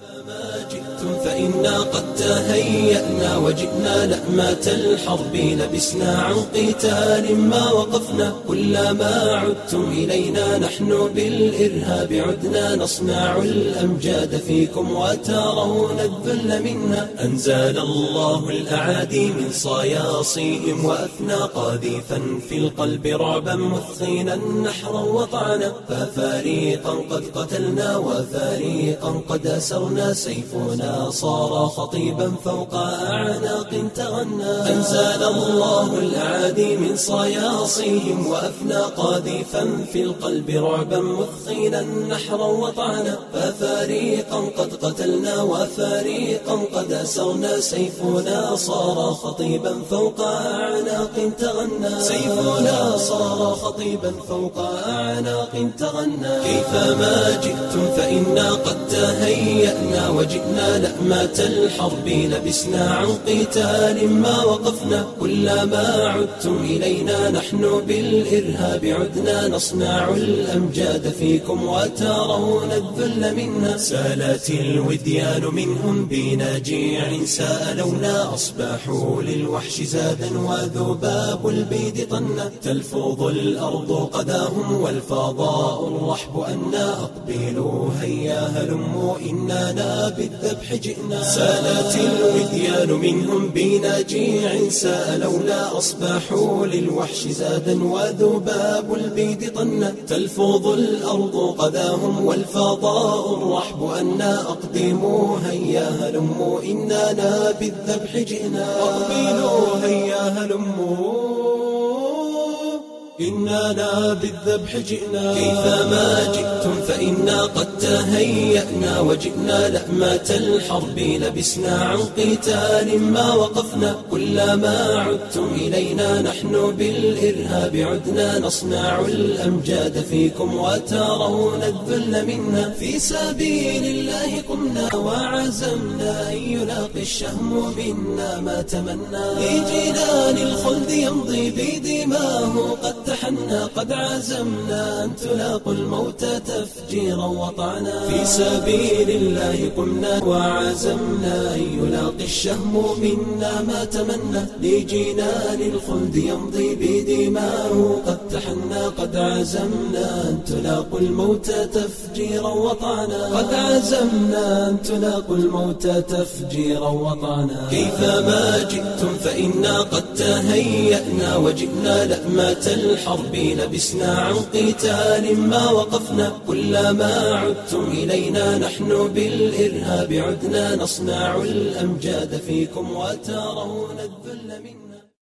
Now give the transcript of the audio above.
فما جئتم فإنا قد تهيأنا وجئنا لأمات الحرب لبسنا عن قتال ما وقفنا. كلما عدتم إلينا نحن بالإرهاب عدنا نصنع الأمجاد فيكم وترون الذل منا. أنزل الله الأعادي من صياصيهم وأثنى قاذفا في القلب رعبا مثخينا نحرا وطعنا. ففريقا قد قتلنا وفريقا قد أسرنا سيفنا صار خطيبا فوق أعناق تغنى. أنزل الله الأعادي من صياصيهم وأفنى قاذفا في القلب رعبا مثخينا نحرا وطعنا. ففريقا قد قتلنا وفريقا قد أسرنا سيفنا صار خطيبا فوق أعناق تغنى. سيفنا صار خطيبا فوق أعناق تغنى. كيفما جئتم فإنا قد تهيأنا وجئنا لأمات الحرب لبسنا عن قتال ما وقفنا. كلما عدتم إلينا نحن بالإرهاب عدنا نصنع الأمجاد فيكم وترون الذل منا. سالت الوديان منهم بنجيع سألونا أصبحوا للوحش زادا وذباب البيد طنا. تلفظ الأرض قداهم والفضاء الرحب أنا أقبلوا هيا هلموا إننا بالذبح جئنا. سالت الوديان منهم بنجيع سألونا أصبحوا للوحش زادا وذباب البيد طنا. تلفظ الأرض قداهم والفضاء الرحب أنا أقدموا هيا هلموا إننا بالذبح جئنا. أقبلوا هيا هلموا إننا بالذبح جئنا. كيفما جئتم فإنا قد تهيأنا وجئنا لأمات الحرب لبسنا عن قتال ما وقفنا. كلما عدتم إلينا نحن بالإرهاب عدنا نصنع الأمجاد فيكم وترون الذل منا. في سبيل الله قمنا وعزمنا أن يلاقي الشهم منا ما تمنى. لجنان الخلد يمضي بدماه قد تحنى. قد عزمنا أن تلاقوا الموت تفجيرا وطعنا. في سبيل الله قمنا وعزمنا أن يلاقي الشهم منا ما تمنى. لجنان الخلد يمضي بدماه قد تحنى. قد عزمنا أن تلاقوا الموت تفجيرا وطعنا. قد عزمنا أن تلاقوا الموت تفجيرا وطعنا. كيفما جئتم فإنا قد تهيأنا وجئنا لأمات الحرب لبسنا عن قتال ما وقفنا. كلما عدتم إلينا نحن بالإرهاب عدنا نصنع الأمجاد فيكم وترون الذل منا.